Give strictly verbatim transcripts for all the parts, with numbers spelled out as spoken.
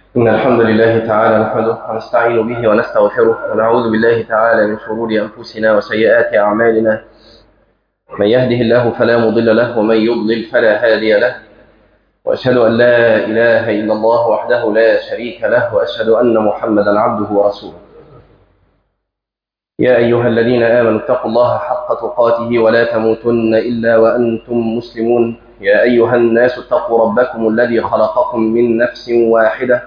إن الحمد لله تعالى نحمده ونستعين به ونستغفره ونعوذ بالله تعالى من شرور أنفسنا وسيئات أعمالنا. من يهده الله فلا مضل له ومن يضلل فلا هادي له، وأشهد أن لا إله إلا الله وحده لا شريك له، وأشهد أن محمدا عبده ورسوله. يا أيها الذين آمنوا اتقوا الله حق تقاته ولا تموتن إلا وأنتم مسلمون. يا أيها الناس اتقوا ربكم الذي خلقكم من نفس واحدة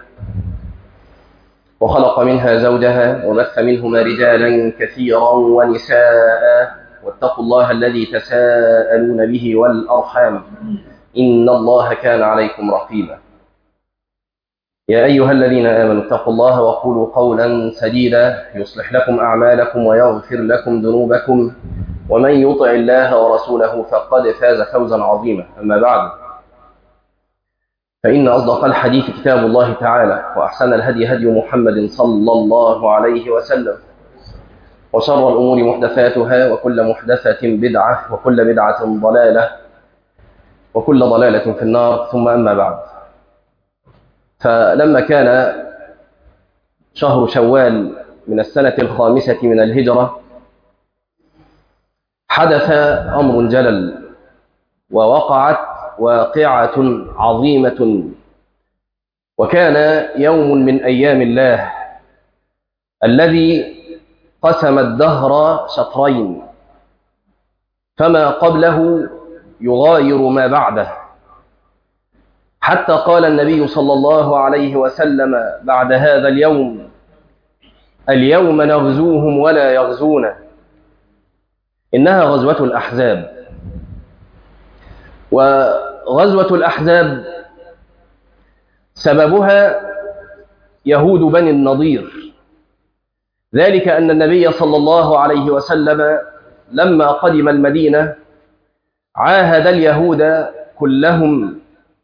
وخلق منها زوجها وبث منهما رجالا كثيرا ونساء، واتقوا الله الذي تساءلون به والأرحام إن الله كان عليكم رقيبا. يا أيها الذين آمنوا اتقوا الله وقولوا قولا سديدا يصلح لكم أعمالكم ويغفر لكم ذنوبكم، ومن يطع الله ورسوله فقد فاز فوزا عظيما. أما بعد، فإن أصدق الحديث كتاب الله تعالى، وأحسن الهدي هدي محمد صلى الله عليه وسلم، وشر الأمور محدثاتها، وكل محدثة بدعة، وكل بدعة ضلالة، وكل ضلالة في النار. ثم أما بعد، فلما كان شهر شوال من السنة الخامسة من الهجرة حدث أمر جلل، ووقعت واقعة عظيمة، وكان يوم من أيام الله الذي قسم الدهر شطرين، فما قبله يغاير ما بعده، حتى قال النبي صلى الله عليه وسلم بعد هذا اليوم: اليوم نغزوهم ولا يغزونا. إنها غزوة الأحزاب. وغزوة الأحزاب سببها يهود بني النضير، ذلك أن النبي صلى الله عليه وسلم لما قدم المدينة عاهد اليهود كلهم،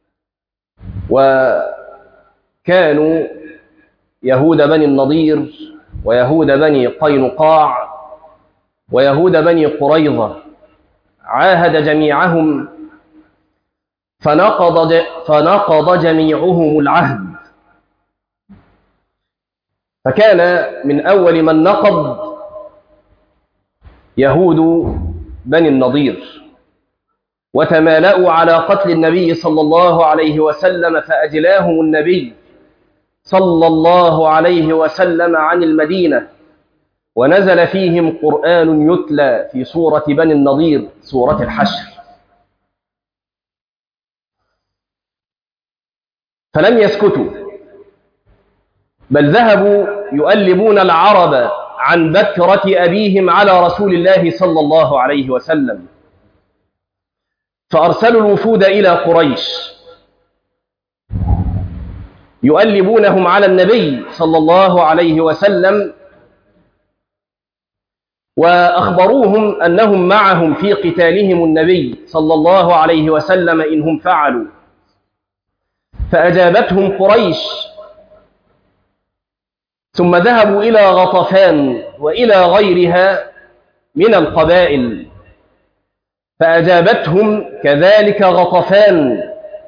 وكانوا يهود بني النضير ويهود بني قينقاع ويهود بني قريظة، عاهد جميعهم فنقض فنقض جميعهم العهد. فكان من أول من نقض يهود بني النضير، وتمالأوا على قتل النبي صلى الله عليه وسلم، فأجلاهم النبي صلى الله عليه وسلم عن المدينة، ونزل فيهم قرآن يتلى في سورة بني النضير، سورة الحشر. فلم يسكتوا، بل ذهبوا يؤلبون العرب عن بكرة أبيهم على رسول الله صلى الله عليه وسلم، فأرسلوا الوفود إلى قريش يؤلبونهم على النبي صلى الله عليه وسلم، وأخبروهم أنهم معهم في قتالهم النبي صلى الله عليه وسلم إنهم فعلوا. فأجابتهم قريش، ثم ذهبوا إلى غطفان وإلى غيرها من القبائل، فأجابتهم كذلك غطفان،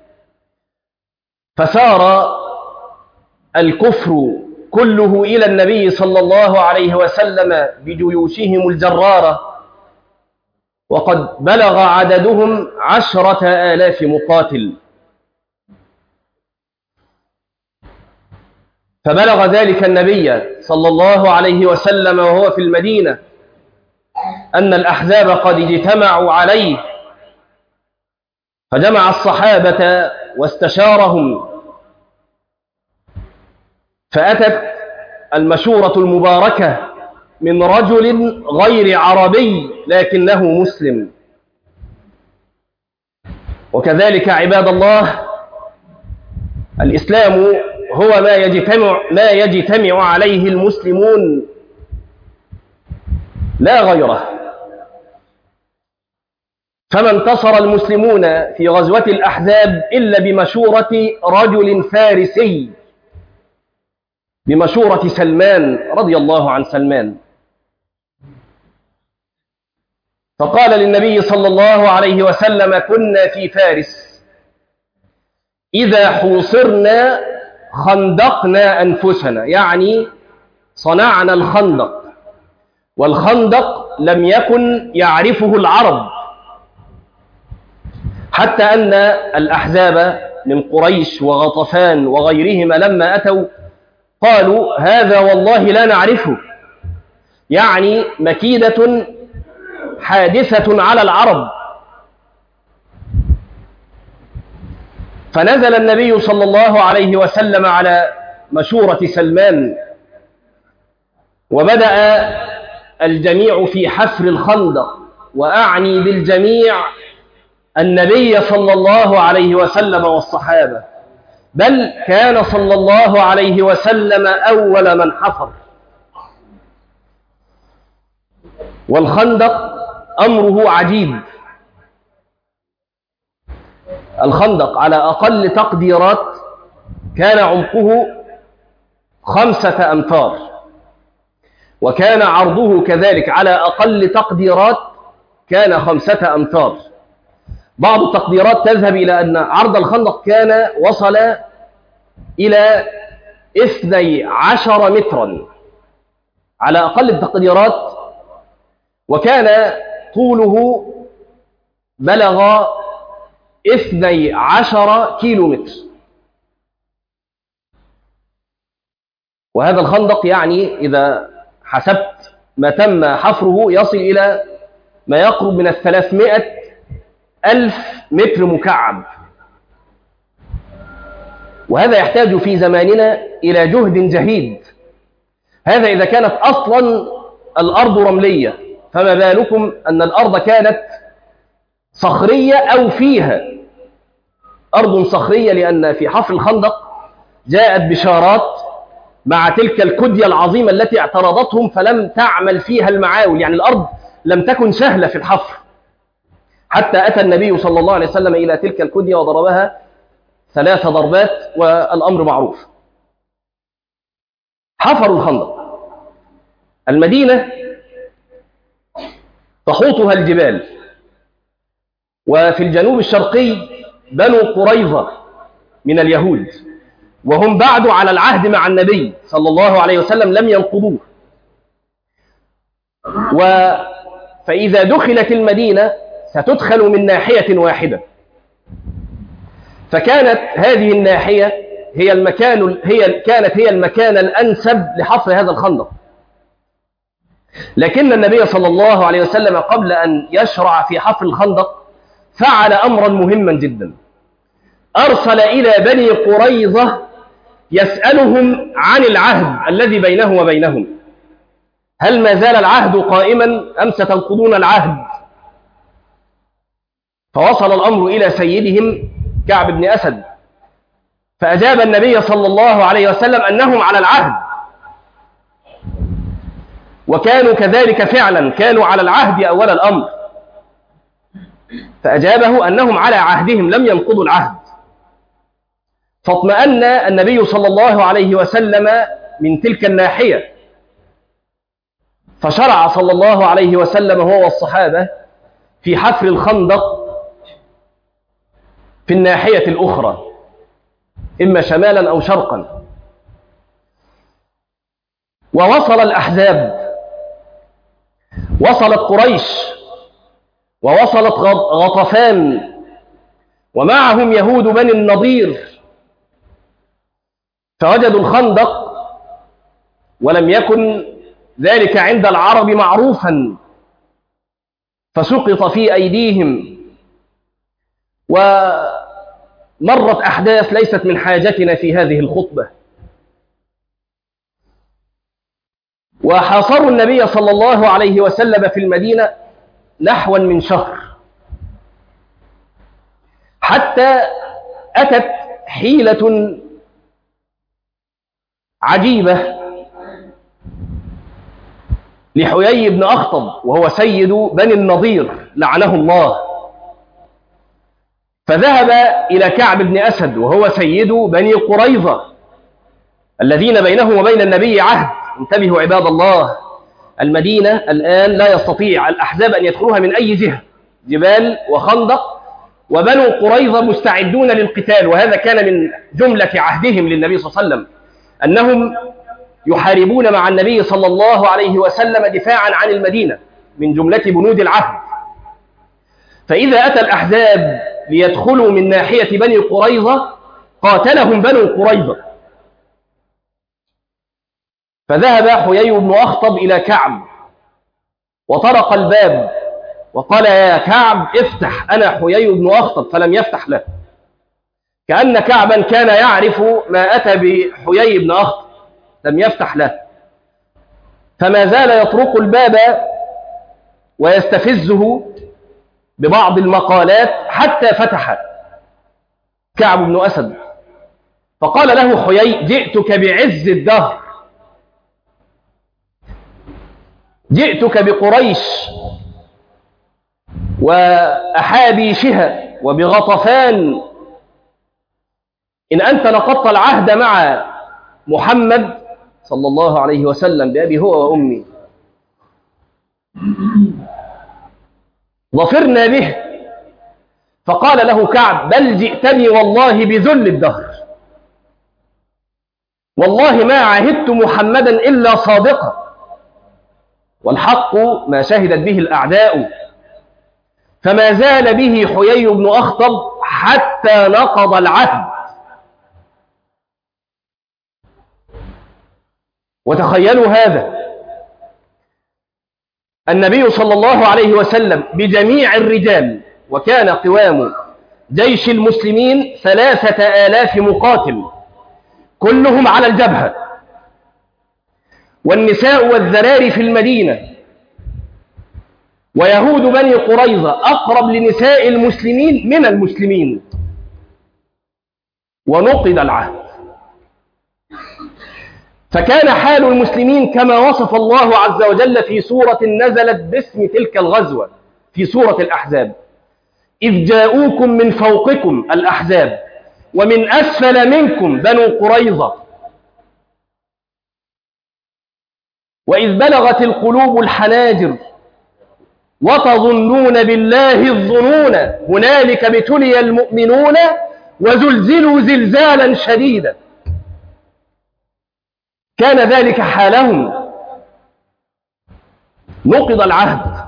فسار الكفر كله إلى النبي صلى الله عليه وسلم بجيوشهم الجرارة، وقد بلغ عددهم عشرة آلاف مقاتل. فبلغ ذلك النبي صلى الله عليه وسلم وهو في المدينة أن الأحزاب قد اجتمعوا عليه، فجمع الصحابة واستشارهم، فأتت المشورة المباركة من رجل غير عربي لكنه مسلم. وكذلك عباد الله، الإسلام هو ما يجتمع, ما يجتمع عليه المسلمون لا غيره. فما انتصر المسلمون في غزوة الأحزاب إلا بمشورة رجل فارسي، بمشورة سلمان رضي الله عن سلمان. فقال للنبي صلى الله عليه وسلم: كنا في فارس، إذا حوصرنا خندقنا أنفسنا، يعني صنعنا الخندق، والخندق لم يكن يعرفه العرب، حتى أن الأحزاب من قريش وغطفان وغيرهما لما أتوا قالوا هذا والله لا نعرفه، يعني مكيدة حادثة على العرب. فنزل النبي صلى الله عليه وسلم على مشورة سلمان، وبدأ الجميع في حفر الخندق، وأعني بالجميع النبي صلى الله عليه وسلم والصحابة، بل كان صلى الله عليه وسلم أول من حفر. والخندق أمره عجيب. الخندق على أقل تقديرات كان عمقه خمسة أمتار، وكان عرضه كذلك على أقل تقديرات كان خمسة أمتار. بعض التقديرات تذهب إلى أن عرض الخندق كان وصل إلى اثني عشر مترا على أقل التقديرات، وكان طوله بلغ اثني عشر كيلو متر. وهذا الخندق يعني إذا حسبت ما تم حفره يصل إلى ما يقرب من الثلاثمائة ألف متر مكعب، وهذا يحتاج في زماننا إلى جهد جهيد. هذا إذا كانت أصلا الأرض رملية، فما بالكم أن الأرض كانت صخرية أو فيها أرض صخرية، لأن في حفر الخندق جاءت بشارات مع تلك الكدية العظيمة التي اعترضتهم فلم تعمل فيها المعاول، يعني الأرض لم تكن سهلة في الحفر، حتى أتى النبي صلى الله عليه وسلم إلى تلك الكدية وضربها ثلاث ضربات والأمر معروف. حفروا الخندق. المدينة تحوطها الجبال، وفي الجنوب الشرقي بنو قريظة من اليهود، وهم بعد على العهد مع النبي صلى الله عليه وسلم لم ينقضوه. و فإذا دخلت المدينة ستدخل من ناحية واحدة، فكانت هذه الناحية هي المكان هي كانت هي المكان الأنسب لحفر هذا الخندق. لكن النبي صلى الله عليه وسلم قبل أن يشرع في حفر الخندق فعل أمرا مهما جدا. أرسل إلى بني قريظة يسألهم عن العهد الذي بينه وبينهم، هل ما زال العهد قائما أم ستنقضون العهد؟ فوصل الأمر إلى سيدهم كعب بن أسد، فأجاب النبي صلى الله عليه وسلم أنهم على العهد، وكانوا كذلك فعلا، كانوا على العهد أول الأمر، فأجابه أنهم على عهدهم لم ينقضوا العهد. فاطمأن النبي صلى الله عليه وسلم من تلك الناحية، فشرع صلى الله عليه وسلم هو والصحابة في حفر الخندق في الناحية الأخرى، إما شمالا أو شرقا. ووصل الأحزاب، وصلت قريش ووصلت غطفان ومعهم يهود بني النضير، فوجدوا الخندق ولم يكن ذلك عند العرب معروفا، فسقط في أيديهم. ومرت أحداث ليست من حاجتنا في هذه الخطبة. وحاصروا النبي صلى الله عليه وسلم في المدينة نحو من شهر، حتى أتت حيلة عجيبة لحيي بن أخطب، وهو سيد بني النضير لعنه الله، فذهب إلى كعب بن أسد وهو سيد بني قريظة الذين بينهم وبين النبي عهد. انتبهوا عباد الله، المدينة الآن لا يستطيع الأحزاب أن يدخلوها من أي جهة، جبال وخندق، وبنو قريظة مستعدون للقتال، وهذا كان من جملة عهدهم للنبي صلى الله عليه وسلم أنهم يحاربون مع النبي صلى الله عليه وسلم دفاعا عن المدينة، من جملة بنود العهد. فإذا أتى الأحزاب ليدخلوا من ناحية بني قريظة قاتلهم بنو قريظة. فذهب حيي بن أخطب إلى كعب وطرق الباب وقال: يا كعب افتح، أنا حيي بن أخطب، فلم يفتح له، كأن كعبا كان يعرف ما أتى بحيي بن أخطب، لم يفتح له، فما زال يطرق الباب ويستفزه ببعض المقالات حتى فتح كعب بن أسد. فقال له حيي: جئتك بعز الدهر، جئتك بقريش وأحابيشها وبغطفان، إن أنت نقضت العهد مع محمد صلى الله عليه وسلم بأبي هو وأمي ظفرنا به. فقال له كعب: بل جئتني والله بذل الدهر، والله ما عهدت محمدا إلا صادقا، والحق ما شهدت به الأعداء. فما زال به حيي بن أخطب حتى نقض العهد. وتخيلوا هذا، النبي صلى الله عليه وسلم بجميع الرجال، وكان قوام جيش المسلمين ثلاثة آلاف مقاتل كلهم على الجبهة، والنساء والذراري في المدينة، ويهود بني قريظة أقرب لنساء المسلمين من المسلمين، ونقض العهد. فكان حال المسلمين كما وصف الله عز وجل في سورة نزلت باسم تلك الغزوة في سورة الأحزاب: إذ جاءوكم من فوقكم الأحزاب ومن أسفل منكم بنو قريظة وإذ بلغت القلوب الحناجر وتظنون بالله الظنون هنالك ابتلي المؤمنون وزلزلوا زلزالا شديدا. كان ذلك حالهم، نقض العهد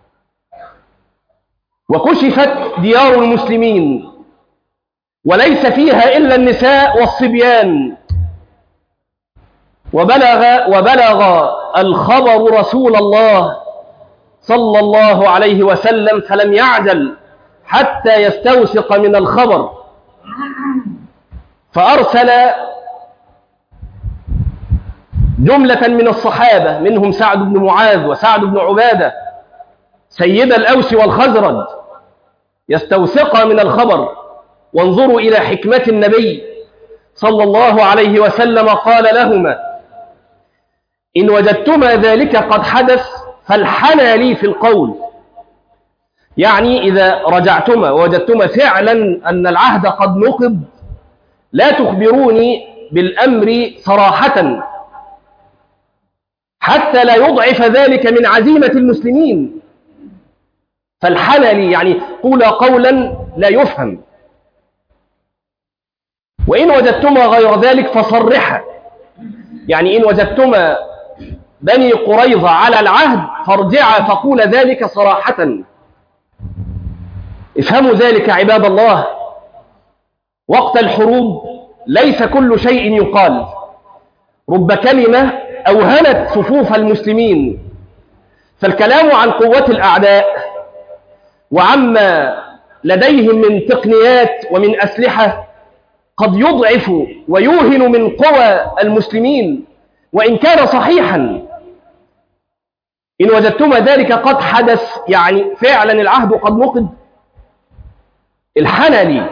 وكشفت ديار المسلمين وليس فيها إلا النساء والصبيان. وبلغ, وبلغ الخبر رسول الله صلى الله عليه وسلم فلم يعجل حتى يستوثق من الخبر، فأرسل جملة من الصحابة منهم سعد بن معاذ وسعد بن عبادة سيد الأوس والخزرج يستوثق من الخبر. وانظروا إلى حكمة النبي صلى الله عليه وسلم، قال لهما: إن وجدتما ذلك قد حدث فالحنا لي في القول، يعني إذا رجعتما ووجدتما فعلا أن العهد قد نقض لا تخبروني بالأمر صراحة حتى لا يضعف ذلك من عزيمة المسلمين. فالحنا لي يعني قول قولا لا يفهم. وإن وجدتما غير ذلك فصرحا، يعني إن وجدتما بني قريظة على العهد فارجعا فقول ذلك صراحة. افهموا ذلك عباد الله، وقت الحروب ليس كل شيء يقال، رب كلمة أوهنت صفوف المسلمين. فالكلام عن قوة الأعداء وعما لديهم من تقنيات ومن أسلحة قد يضعف ويوهن من قوى المسلمين وإن كان صحيحا. إن وجدتم ذلك قد حدث، يعني فعلا العهد قد نقض، الحنا لي.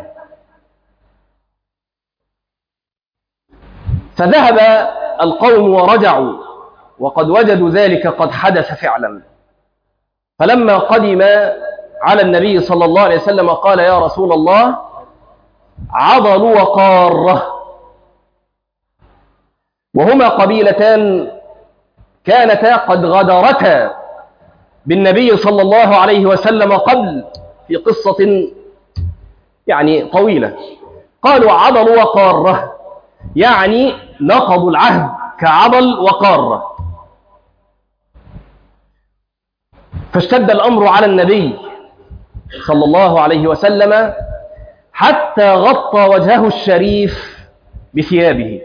فذهب القوم ورجعوا وقد وجدوا ذلك قد حدث فعلا. فلما قدم على النبي صلى الله عليه وسلم قال: يا رسول الله، عضل وقارة، وهما قبيلتان كانتا قد غدرتا بالنبي صلى الله عليه وسلم قبل في قصة يعني طويلة. قالوا عضل وقارة، يعني نقضوا العهد كعضل وقارة. فاشتد الأمر على النبي صلى الله عليه وسلم حتى غطى وجهه الشريف بثيابه.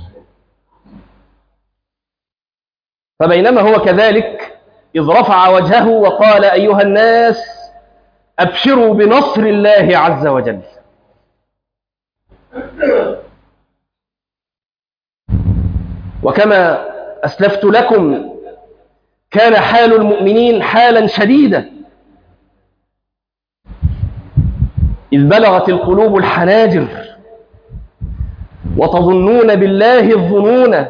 فبينما هو كذلك إذ رفع وجهه وقال: أيها الناس أبشروا بنصر الله عز وجل. وكما أسلفت لكم كان حال المؤمنين حالا شديدا، إذ بلغت القلوب الحناجر وتظنون بالله الظنون،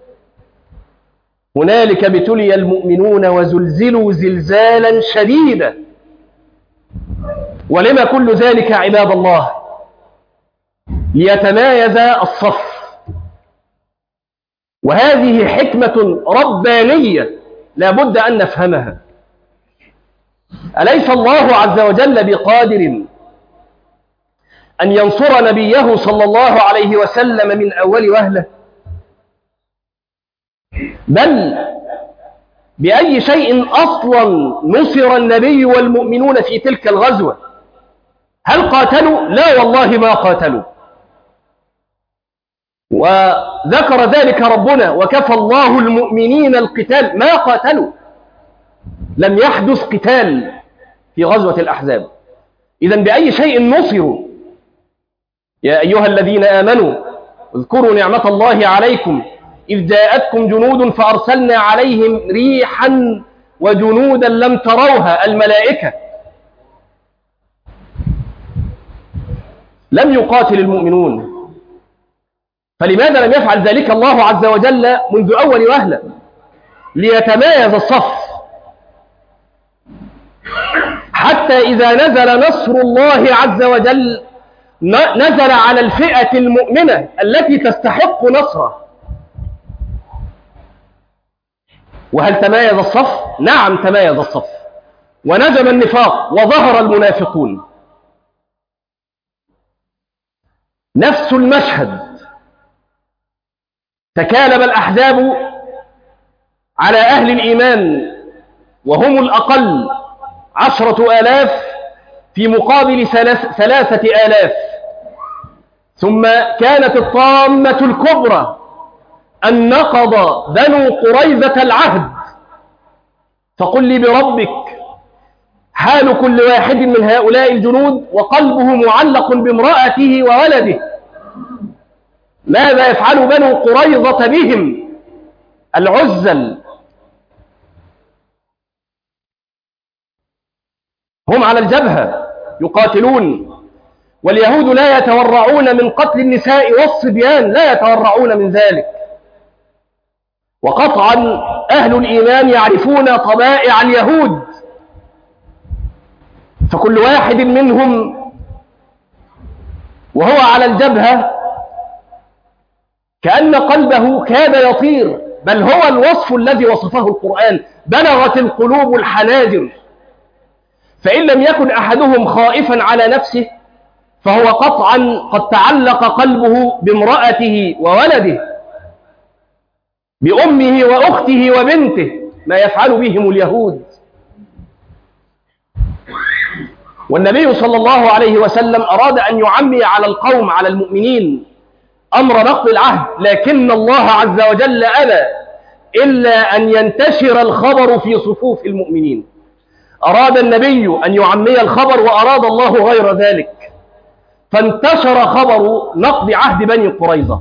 هنالك ابتلي المؤمنون وزلزلوا زلزالا شديدا. ولما كل ذلك عباد الله؟ ليتمايز الصف. وهذه حكمة ربانية لا بد أن نفهمها. أليس الله عز وجل بقادر أن ينصر نبيه صلى الله عليه وسلم من أول وهلة؟ بل بأي شيء أصلا نصر النبي والمؤمنون في تلك الغزوة؟ هل قاتلوا؟ لا والله ما قاتلوا. وذكر ذلك ربنا: وكفى الله المؤمنين القتال. ما قاتلوا، لم يحدث قتال في غزوة الأحزاب. إذن بأي شيء نصروا؟ يا أيها الذين آمنوا اذكروا نعمة الله عليكم إذ جاءتكم جنود فأرسلنا عليهم ريحا وجنودا لم تروها، الملائكة. لم يقاتل المؤمنون، فلماذا لم يفعل ذلك الله عز وجل منذ أول وهلة؟ ليتمايز الصف، حتى إذا نزل نصر الله عز وجل نزل على الفئة المؤمنة التي تستحق نصره. وهل تمايز الصف؟ نعم تمايز الصف، ونجم النفاق وظهر المنافقون. نفس المشهد، تكالب الأحزاب على أهل الإيمان وهم الأقل عشرة آلاف في مقابل ثلاثة آلاف. ثم كانت الطامة الكبرى أن نقض بنو قريظة العهد. فقل لي بربك حال كل واحد من هؤلاء الجنود وقلبه معلق بامرأته وولده. ماذا يفعل بنو قريظة بهم العزل؟ هم على الجبهة يقاتلون، واليهود لا يتورعون من قتل النساء والصبيان، لا يتورعون من ذلك. وقطعا أهل الإيمان يعرفون طبائع اليهود، فكل واحد منهم وهو على الجبهة كأن قلبه كاد يطير، بل هو الوصف الذي وصفه القرآن: بلغت القلوب الحناجر. فإن لم يكن أحدهم خائفا على نفسه فهو قطعا قد تعلق قلبه بامرأته وولده، بأمه وأخته وبنته، ما يفعل بهم اليهود. والنبي صلى الله عليه وسلم أراد أن يعمي على القوم، على المؤمنين، أمر نقض العهد، لكن الله عز وجل أبى إلا أن ينتشر الخبر في صفوف المؤمنين. أراد النبي أن يعمي الخبر وأراد الله غير ذلك، فانتشر خبر نقض عهد بني قريظة،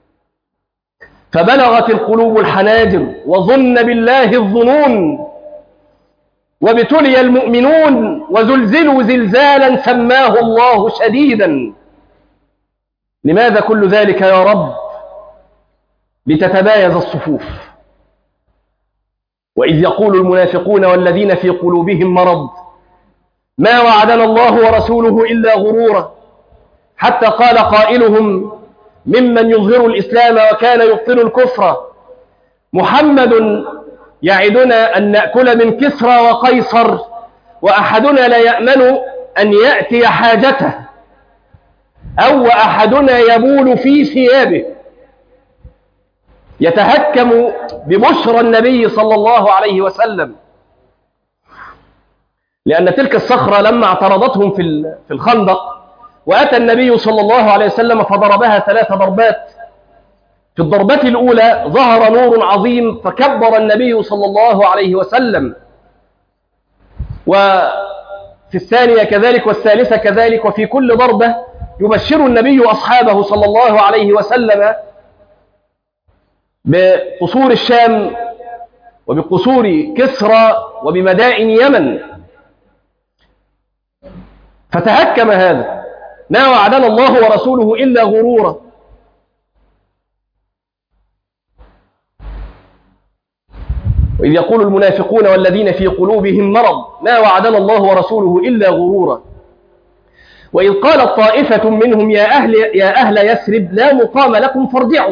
فبلغت القلوب الحناجر وظن بالله الظنون، وابتلي المؤمنون وزلزلوا زلزالا سماه الله شديدا. لماذا كل ذلك يا رب؟ لتتمايز الصفوف. وإذ يقول المنافقون والذين في قلوبهم مرض ما وعدنا الله ورسوله إلا غرورا، حتى قال قائلهم ممن يظهر الإسلام وكان يبطن الكفر: محمد يعدنا أن نأكل من كسرى وقيصر وأحدنا لا يأمن أن يأتي حاجته. أو أحدنا يبول في ثيابه يتهكم ببشرى النبي صلى الله عليه وسلم، لأن تلك الصخرة لما اعترضتهم في الخندق وأتى النبي صلى الله عليه وسلم فضربها ثلاث ضربات. في الضربة الأولى ظهر نور عظيم فكبر النبي صلى الله عليه وسلم، وفي الثانية كذلك والثالثة كذلك، وفي كل ضربة يبشر النبي أصحابه صلى الله عليه وسلم بقصور الشام وبقصور كسرى وبمدائن يمن. فتهكم هذا، ما وعدنا الله ورسوله إلا غرورا. وإذ يقول المنافقون والذين في قلوبهم مرض ما وعدنا الله ورسوله إلا غرورا. وإذ قالت طائفة منهم يا أهل, يا أهل يثرب لا مقام لكم فارجعوا،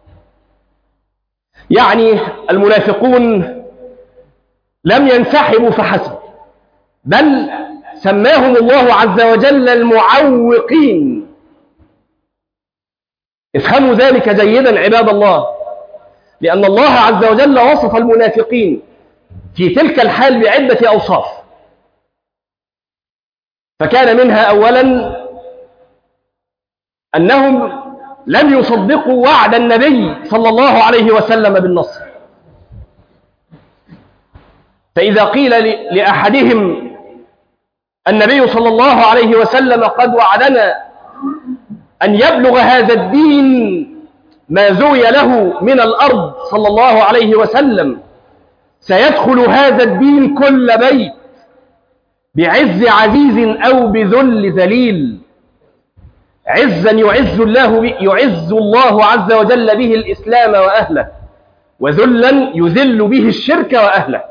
يعني المنافقون لم ينسحبوا فحسب، بل سماهم الله عز وجل المعوقين. افهموا ذلك جيدا عباد الله، لأن الله عز وجل وصف المنافقين في تلك الحال بعدة أوصاف، فكان منها أولا أنهم لم يصدقوا وعد النبي صلى الله عليه وسلم بالنصر. فإذا قيل لأحدهم النبي صلى الله عليه وسلم قد وعدنا أن يبلغ هذا الدين ما زوي له من الأرض صلى الله عليه وسلم، سيدخل هذا الدين كل بيت بعز عزيز أو بذل ذليل، عزا يعز الله, يعز الله عز وجل به الإسلام وأهله، وذلا يذل به الشرك وأهله.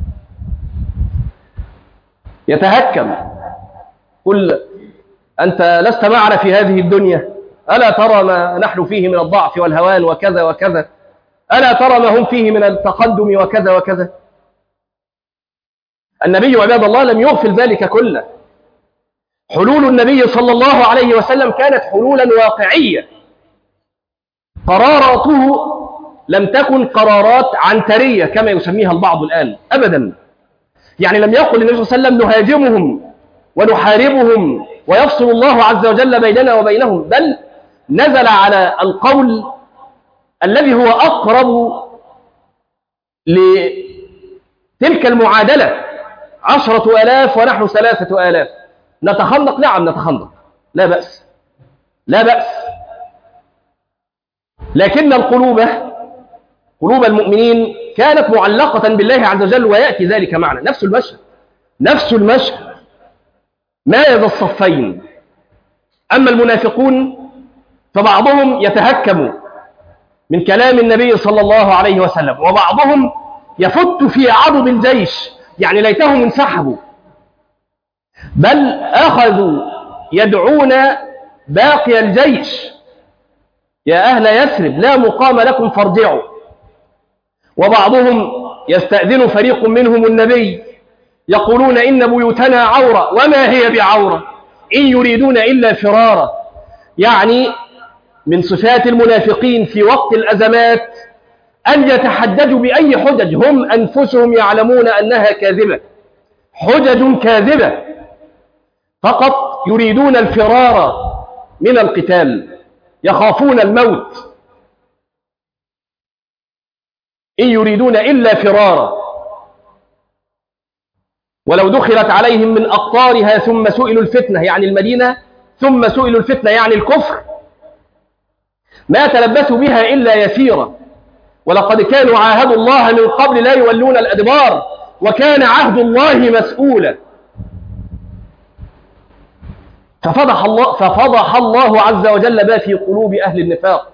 يتهكم، قل أنت لست معنا في هذه الدنيا، ألا ترى ما نحن فيه من الضعف والهوان وكذا وكذا، ألا ترى ما هم فيه من التقدم وكذا وكذا. النبي عباد الله لم يغفل ذلك كله. حلول النبي صلى الله عليه وسلم كانت حلولا واقعية، قراراته لم تكن قرارات عنترية كما يسميها البعض الآن أبدا. يعني لم يقل النبي صلى الله عليه وسلم نهاجمهم ونحاربهم ويفصل الله عز وجل بيننا وبينهم، بل نزل على القول الذي هو أقرب لتلك المعادلة: عشرة آلاف ونحن ثلاثة آلاف. نتخندق؟ نعم نتخندق، لا بأس لا بأس، لكن القلوب قلوب المؤمنين كانت معلقة بالله عز وجل، ويأتي ذلك معنا. نفس المشهد نفس المشهد ماذا الصفين. أما المنافقون فبعضهم يتهكم من كلام النبي صلى الله عليه وسلم، وبعضهم يفت في عضد الجيش، يعني ليتهم انسحبوا، بل أخذوا يدعون باقي الجيش يا أهل يثرب لا مقام لكم فارجعوا. وبعضهم يستأذن فريق منهم النبي يقولون إن بيوتنا عورة وما هي بعورة إن يريدون إلا فرارا. يعني من صفات المنافقين في وقت الأزمات أن يتحدثوا بأي حجج هم أنفسهم يعلمون أنها كاذبة، حجج كاذبة، فقط يريدون الفرار من القتال، يخافون الموت، إن يريدون إلا فرارا. ولو دخلت عليهم من أقطارها ثم سئلوا الفتنة، يعني المدينة، ثم سئلوا الفتنة يعني الكفر، ما تلبثوا بها إلا يسيرا. ولقد كانوا عاهدوا الله من قبل لا يولون الأدبار وكان عهد الله مسؤولا. ففضح الله, ففضح الله عز وجل ما في قلوب أهل النفاق.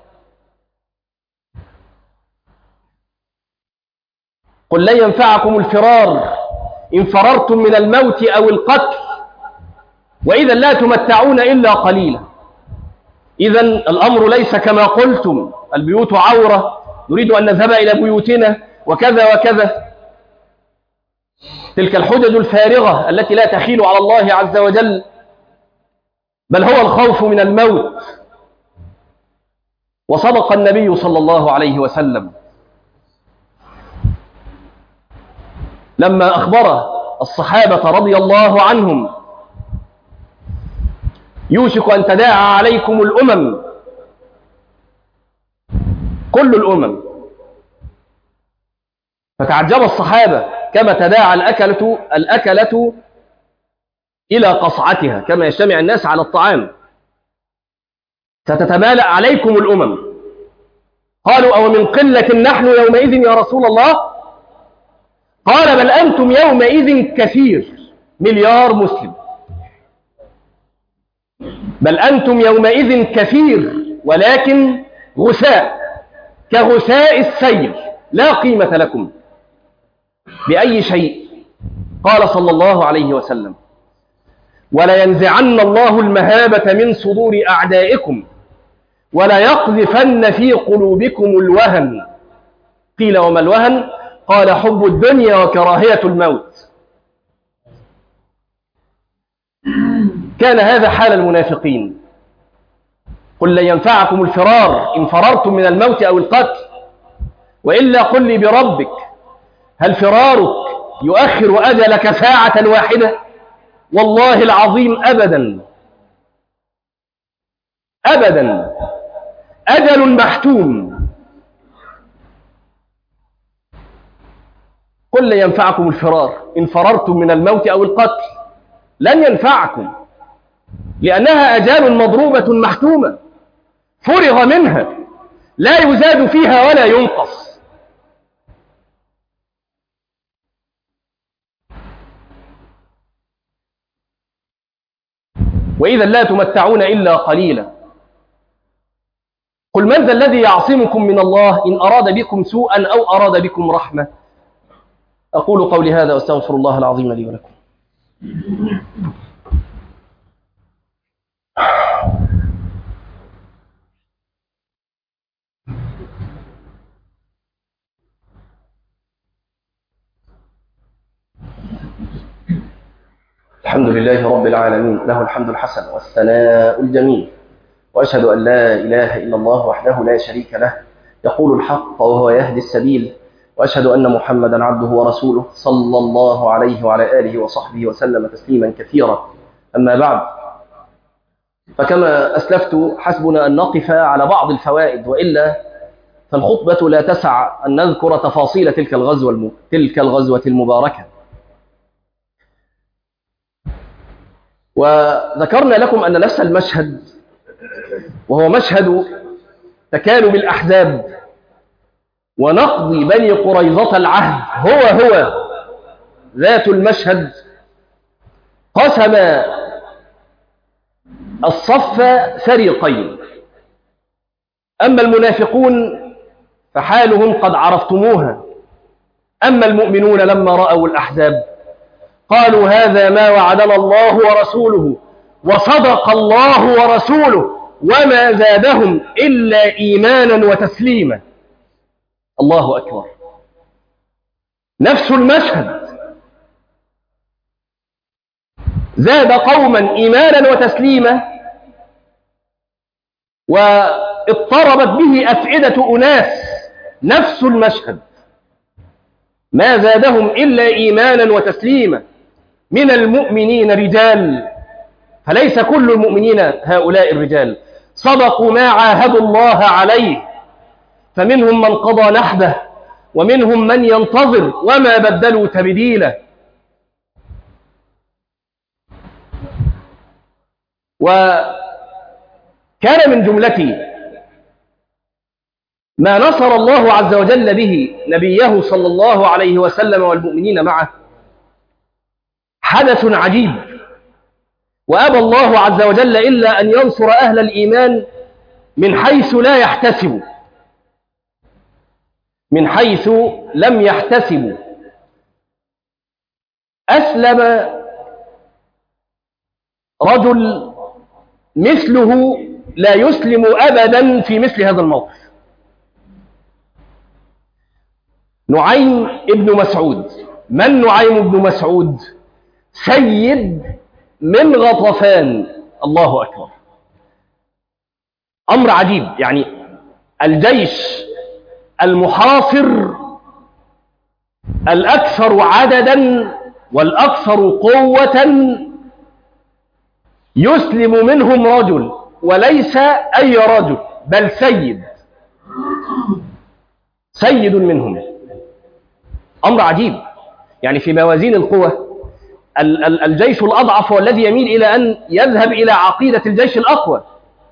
قل لن ينفعكم الفرار إن فررتم من الموت أو القتل وإذا لا تمتعون إلا قليلا. إذن الأمر ليس كما قلتم البيوت عورة نريد أن نذهب إلى بيوتنا وكذا وكذا. تلك الحجج الفارغة التي لا تخيل على الله عز وجل، بل هو الخوف من الموت. وصدق النبي صلى الله عليه وسلم لما أخبر الصحابة رضي الله عنهم: يوشك أن تداعى عليكم الأمم، كل الأمم. فتعجب الصحابة كما تداعى الأكلة, الأكلة إلى قصعتها، كما يجتمع الناس على الطعام، ستتمالأ عليكم الأمم. قالوا: أو من قلة نحن يومئذ يا رسول الله؟ قال: بل أنتم يومئذ كثير، مليار مسلم. بل أنتم يومئذ كثير ولكن غثاء كغثاء السيل، لا قيمة لكم بأي شيء. قال صلى الله عليه وسلم: ولينزعن الله المهابة من صدور أعدائكم ولا يقذفن في قلوبكم الوهن. قيل: وما الوهن؟ قال: حب الدنيا وكراهية الموت. كان هذا حال المنافقين. قل لن ينفعكم الفرار إن فررتم من الموت أو القتل، وإلا قل لي بربك هل فرارك يؤخر أجلك ساعة واحدة؟ والله العظيم أبدا أبدا، أجل محتوم. قل لن ينفعكم الفرار إن فررتم من الموت أو القتل، لن ينفعكم، لأنها أجال مضروبة محتومة فرغ منها، لا يزاد فيها ولا ينقص. وإذا لا تمتعون إلا قليلا. قل من ذا الذي يعصمكم من الله إن أراد بكم سوءا أو أراد بكم رحمة. أقول قولي هذا وأستغفر الله العظيم لي ولكم. الحمد لله رب العالمين، له الحمد الحسن والثناء الجميل، وأشهد أن لا إله إلا الله وحده لا شريك له يقول الحق وهو يهدي السبيل، وأشهد أن محمدا عبده ورسوله صلى الله عليه وعلى آله وصحبه وسلم تسليما كثيرا. أما بعد، فكما أسلفت حسبنا أن نقف على بعض الفوائد، وإلا فالخطبة لا تسع أن نذكر تفاصيل تلك الغزوة الم... تلك الغزوة المباركة. وذكرنا لكم أن نفس المشهد، وهو مشهد تكالب الأحزاب ونقض بني قريظة العهد، هو هو ذات المشهد قسم الصف فريقين. أما المنافقون فحالهم قد عرفتموها، أما المؤمنون لما رأوا الأحزاب قالوا: هذا ما وعدنا الله ورسوله وصدق الله ورسوله وما زادهم إلا إيمانا وتسليما. الله أكبر. نفس المشهد، زاد قوما إيمانا وتسليما، واضطربت به أفئدة أناس. نفس المشهد، ما زادهم إلا إيمانا وتسليما. من المؤمنين رجال، فليس كل المؤمنين هؤلاء الرجال، صدقوا ما عاهدوا الله عليه، فمنهم من قضى نحبه ومنهم من ينتظر وما بدلوا تبديلا. وكان من جملة ما نصر الله عز وجل به نبيه صلى الله عليه وسلم والمؤمنين معه حدث عجيب، وأبى الله عز وجل إلا أن ينصر أهل الإيمان من حيث لا يحتسبوا، من حيث لم يحتسبوا. أسلم رجل مثله لا يسلم أبدا في مثل هذا الموقف، نعيم ابن مسعود. من نعيم ابن مسعود؟ سيد من غطفان الله أكبر. أمر عجيب، يعني الجيش المحاصر الأكثر عددا والأكثر قوة يسلم منهم رجل، وليس أي رجل بل سيد سيد منهم. أمر عجيب، يعني في موازين القوة الجيش الأضعف هو الذي يميل إلى أن يذهب إلى عقيدة الجيش الأقوى،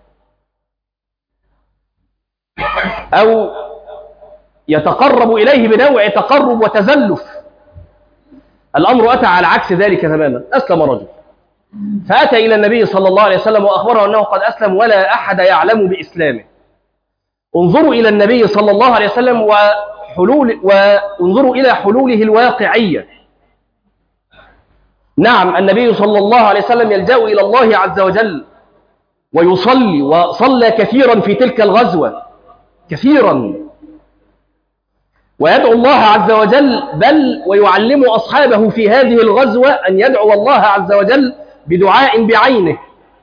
أو يتقرب إليه بنوع تقرب وتزلف. الأمر أتى على عكس ذلك تماما. أسلم رجل فأتى إلى النبي صلى الله عليه وسلم وأخبره أنه قد أسلم ولا أحد يعلم بإسلامه. انظروا إلى النبي صلى الله عليه وسلم وحلول وانظروا إلى حلوله الواقعية. نعم، النبي صلى الله عليه وسلم يلجأ إلى الله عز وجل ويصلي، وصلى كثيرا في تلك الغزوة كثيرا، ويدعو الله عز وجل، بل ويعلم أصحابه في هذه الغزوة أن يدعو الله عز وجل بدعاء بعينه.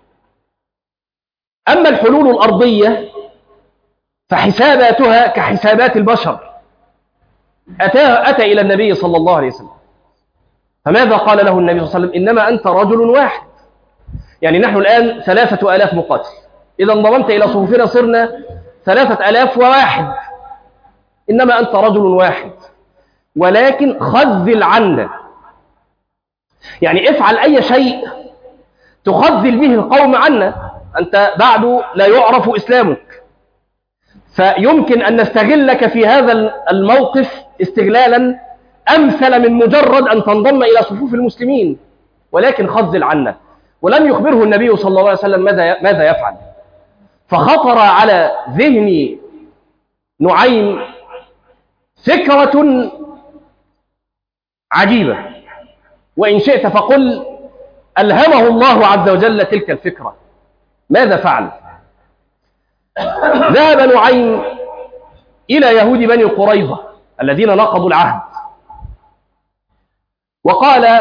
أما الحلول الأرضية فحساباتها كحسابات البشر. أتى, أتى إلى النبي صلى الله عليه وسلم، فماذا قال له النبي صلى الله عليه وسلم؟ إنما أنت رجل واحد. يعني نحن الآن ثلاثة آلاف مقاتل، إذا انضممت إلى صفوفنا صرنا ثلاثة آلاف وواحد. إنما أنت رجل واحد، ولكن خذل عنا، يعني افعل أي شيء تخذل به القوم عنا. أنت بعد لا يعرف إسلامك، فيمكن أن نستغلك في هذا الموقف استغلالا أمثل من مجرد أن تنضم إلى صفوف المسلمين، ولكن خذل عنا. ولم يخبره النبي صلى الله عليه وسلم ماذا ماذا يفعل. فخطر على ذهن نعيم فكرة عجيبة، وإن شئت فقل ألهمه الله عز وجل تلك الفكرة. ماذا فعل؟ ذهب نعيم إلى يهود بني قريظة الذين نقضوا العهد، وقال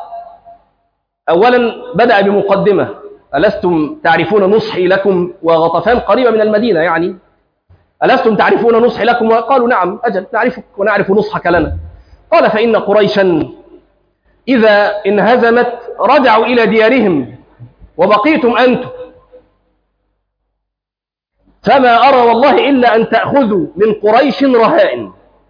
أولا بدأ بمقدمة: ألستم تعرفون نصحي لكم؟ وغطفان قريبة من المدينة، يعني ألستم تعرفون نصحي لكم؟ وقالوا نعم أجل نعرفك ونعرف نصحك لنا. قال: فإن قريشا إذا انهزمت رجعوا إلى ديارهم وبقيتم أنتم، فما أرى والله إلا أن تأخذوا من قريش رهائن،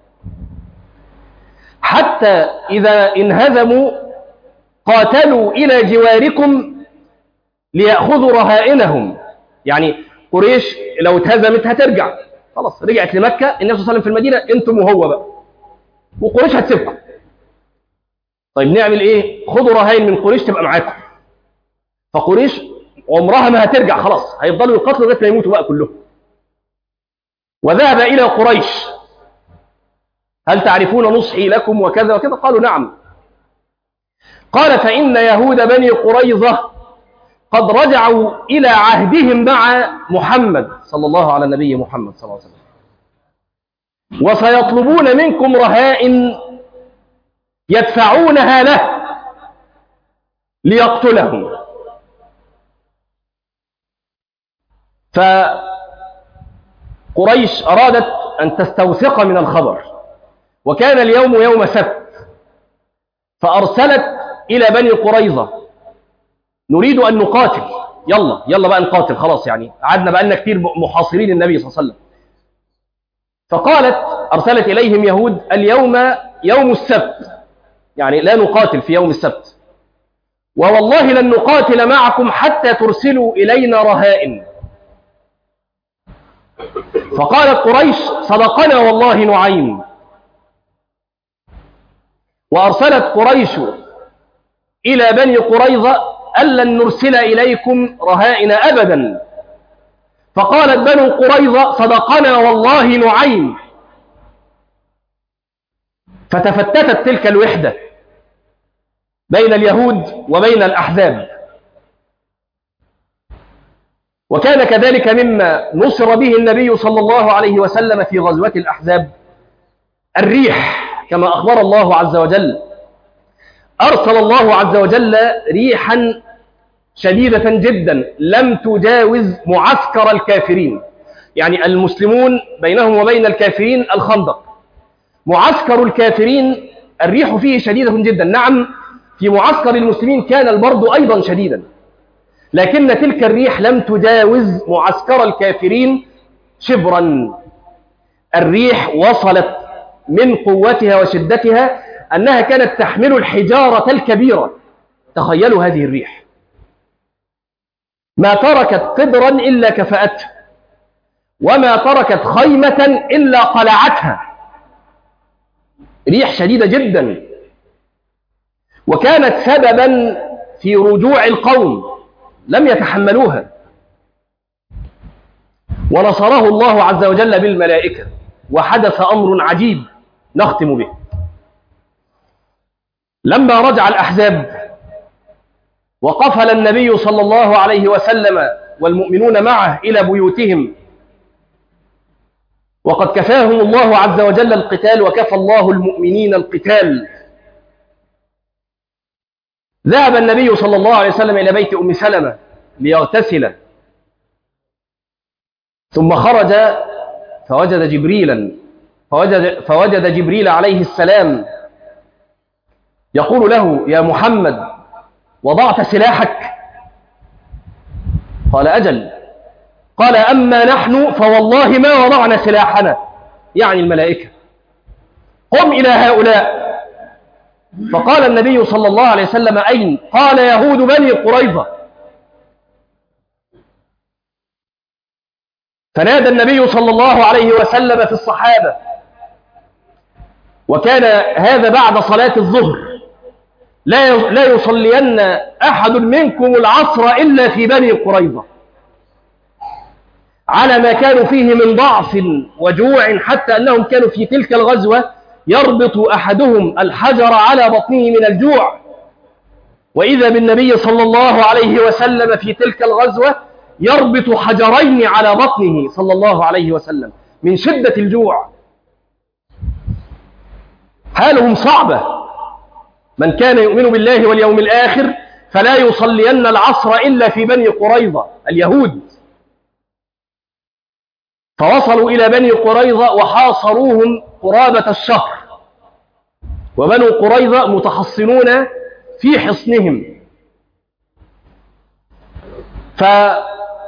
حتى إذا انهزموا قاتلوا إلى جواركم ليأخذوا رهائنهم. يعني قريش لو اتهزمت هترجع، خلاص رجعت لمكة، النبي صلى الله عليه وسلم في المدينة، انتم وهو بقى، وقريش هتسيبكم. طيب نعمل ايه؟ خذوا رهائن من قريش تبقى معاكم. فقريش عمرها ما هترجع، خلاص هيفضلوا يقاتلوا لغايه ما يموتوا بقى كلهم. وذهب إلى قريش: هل تعرفون نصحي لكم وكذا وكذا؟ قالوا نعم. قال: فإن يهود بني قريظة قد رجعوا إلى عهدهم مع محمد صلى الله على النبي محمد صلى الله عليه وسلم، وسيطلبون منكم رهائن يدفعونها له ليقتلهم. فقريش أرادت أن تستوثق من الخبر، وكان اليوم يوم سبت، فأرسلت إلى بني قريظة: نريد أن نقاتل، يلا يلا بقى نقاتل، خلاص يعني قعدنا بقالنا كتير محاصرين النبي صلى الله عليه وسلم. فقالت أرسلت إليهم يهود: اليوم يوم السبت، يعني لا نقاتل في يوم السبت، ووالله لن نقاتل معكم حتى ترسلوا إلينا رهائن. فقالت قريش: صدقنا والله نعيم. وأرسلت قريش إلى بني قريظة: ألن نرسل إليكم رهائن أبدا. فقالت بنو قريظة: صدقنا والله نعيم. فتفتتت تلك الوحدة بين اليهود وبين الأحزاب. وكان كذلك مما نصر به النبي صلى الله عليه وسلم في غزوة الأحزاب الريح، كما أخبر الله عز وجل: أرسل الله عز وجل ريحا شديدة جدا لم تجاوز معسكر الكافرين. يعني المسلمون بينهم وبين الكافرين الخندق، معسكر الكافرين الريح فيه شديدة جدا. نعم، في معسكر المسلمين كان البرد أيضا شديدا، لكن تلك الريح لم تجاوز معسكر الكافرين شبرا. الريح وصلت من قوتها وشدتها أنها كانت تحمل الحجارة الكبيرة. تخيلوا هذه الريح ما تركت قدرا إلا كفأته، وما تركت خيمة إلا قلعتها. ريح شديدة جدا، وكانت سببا في رجوع القوم، لم يتحملوها. ونصره الله عز وجل بالملائكة، وحدث أمر عجيب نختم به. لما رجع الأحزاب وقفل النبي صلى الله عليه وسلم والمؤمنون معه إلى بيوتهم، وقد كفاهم الله عز وجل القتال وكفى الله المؤمنين القتال، ذهب النبي صلى الله عليه وسلم إلى بيت أم سلمة ليغتسل، ثم خرج فوجد جبريلا فوجد, فوجد جبريل عليه السلام يقول له: يا محمد، وضعت سلاحك؟ قال: أجل. قال: أما نحن فوالله ما وضعنا سلاحنا، يعني الملائكة. قم إلى هؤلاء. فقال النبي صلى الله عليه وسلم: أين؟ قال: يهود بني قريظة. فنادى النبي صلى الله عليه وسلم في الصحابة، وكان هذا بعد صلاة الظهر: لا لا يصلين أحد منكم العصر إلا في بني قريظة، على ما كانوا فيه من ضعف وجوع، حتى أنهم كانوا في تلك الغزوة يربط أحدهم الحجر على بطنه من الجوع. وإذا بالنبي صلى الله عليه وسلم في تلك الغزوة يربط حجرين على بطنه صلى الله عليه وسلم من شدة الجوع. حالهم صعبة. من كان يؤمن بالله واليوم الآخر فلا يصلين العصر إلا في بني قريظة، اليهود. فوصلوا إلى بني قريظة وحاصروهم قرابة الشهر، وبنو قريظة متحصنون في حصنهم. فقذف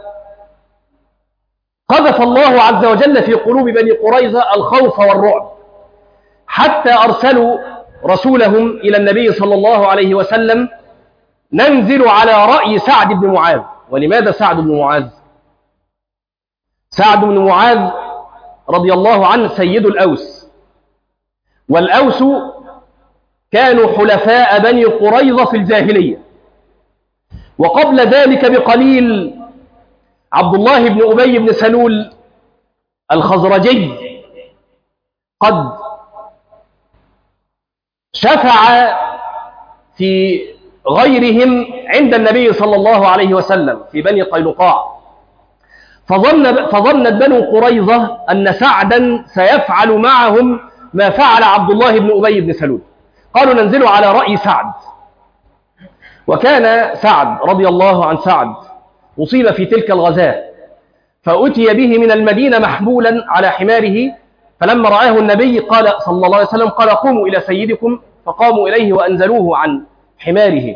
الله عز وجل في قلوب بني قريظة الخوف والرعب، حتى أرسلوا رسولهم إلى النبي صلى الله عليه وسلم: ننزل على رأي سعد بن معاذ. ولماذا سعد بن معاذ؟ سعد بن معاذ رضي الله عنه سيد الأوس، والأوس كانوا حلفاء بني قريظة في الجاهلية. وقبل ذلك بقليل عبد الله بن أبي بن سلول الخزرجي قد شفع في غيرهم عند النبي صلى الله عليه وسلم في بني قينقاع، فظن فظنت بنو قريظة أن سعدا سيفعل معهم ما فعل عبد الله بن أبي بن سلول. قالوا: ننزل على رأي سعد. وكان سعد رضي الله عن سعد أصيب في تلك الغزاة، فأتي به من المدينة محمولا على حماره، فلما رآه النبي قال صلى الله عليه وسلم: قال: قوموا إلى سيدكم. فقاموا إليه وأنزلوه عن حماره.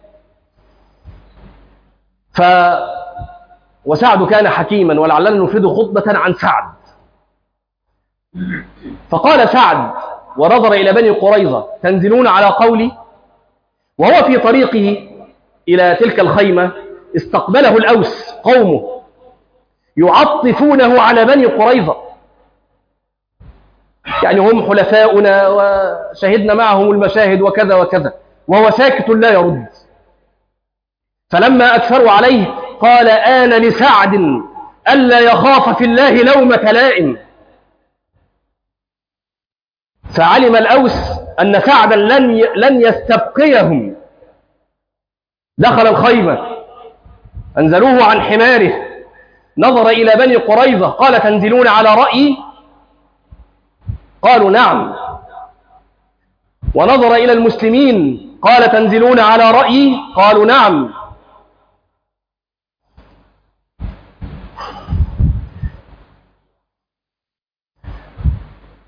ف وسعد كان حكيما، ولعلنا نفرد خطبة عن سعد. فقال سعد ونظر إلى بني قريظة: تنزلون على قولي؟ وهو في طريقه إلى تلك الخيمة استقبله الأوس قومه يعطفونه على بني قريظة، يعني هم حلفاؤنا وشهدنا معهم المشاهد وكذا وكذا، وهو ساكت لا يرد. فلما أكثروا عليه قال: آن لسعد ألا يخاف في الله لومة لائم. فعلم الأوس أن سعدا لن لن يستبقيهم. دخل الخيمة، أنزلوه عن حماره، نظر إلى بني قريظة قال: تنزلون على رأيي؟ قالوا: نعم. ونظر إلى المسلمين قال: تنزلون على رأيي؟ قالوا: نعم.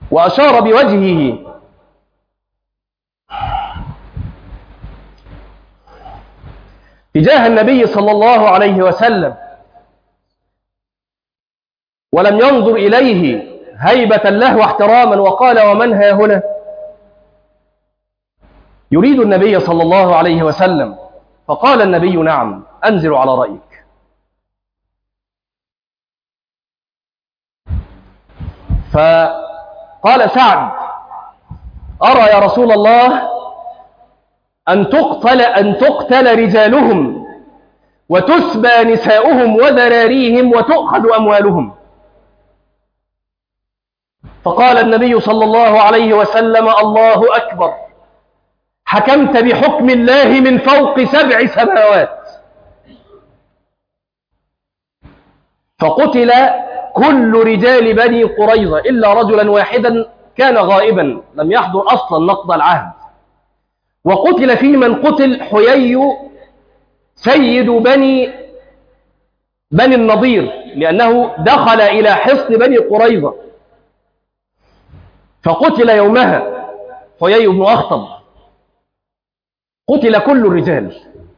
وأشار بوجهه تجاه النبي صلى الله عليه وسلم، ولم ينظر إليه هيبة له واحتراما، وقال: ومن ها هنا؟ يريد النبي صلى الله عليه وسلم، فقال النبي: نعم، أنزل على رأيك. فقال سعد: أرى يا رسول الله أن تقتل, أن تقتل رجالهم وتسبى نساؤهم وذراريهم وتؤخذ أموالهم. فقال النبي صلى الله عليه وسلم: الله أكبر، حكمت بحكم الله من فوق سبع سماوات. فقتل كل رجال بني قريظة إلا رجلا واحدا كان غائبا لم يحضر أصلا نقض العهد، وقتل في من قتل حيي سيد بني بني النضير، لأنه دخل إلى حصن بني قريظة فقتل يومها حيي بن أخطب. قتل كل الرجال،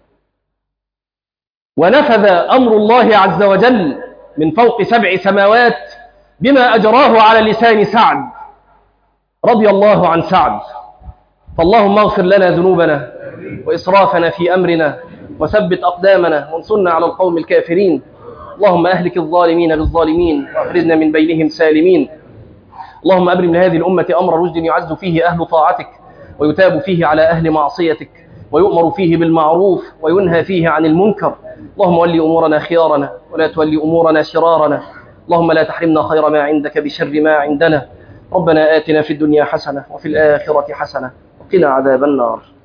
ونفذ أمر الله عز وجل من فوق سبع سماوات بما أجراه على لسان سعد رضي الله عن سعد. فاللهم اغفر لنا ذنوبنا وإسرافنا في أمرنا وثبت أقدامنا وانصرنا على القوم الكافرين. اللهم أهلك الظالمين بالظالمين وأخرجنا من بينهم سالمين. اللهم أبرم لهذه الأمة أمر رشد يعز فيه أهل طاعتك ويتاب فيه على أهل معصيتك ويؤمر فيه بالمعروف وينهى فيه عن المنكر. اللهم ولي أمورنا خيارنا ولا تولي أمورنا شرارنا. اللهم لا تحرمنا خير ما عندك بشر ما عندنا. ربنا آتنا في الدنيا حسنة وفي الآخرة حسنة وقنا عذاب النار.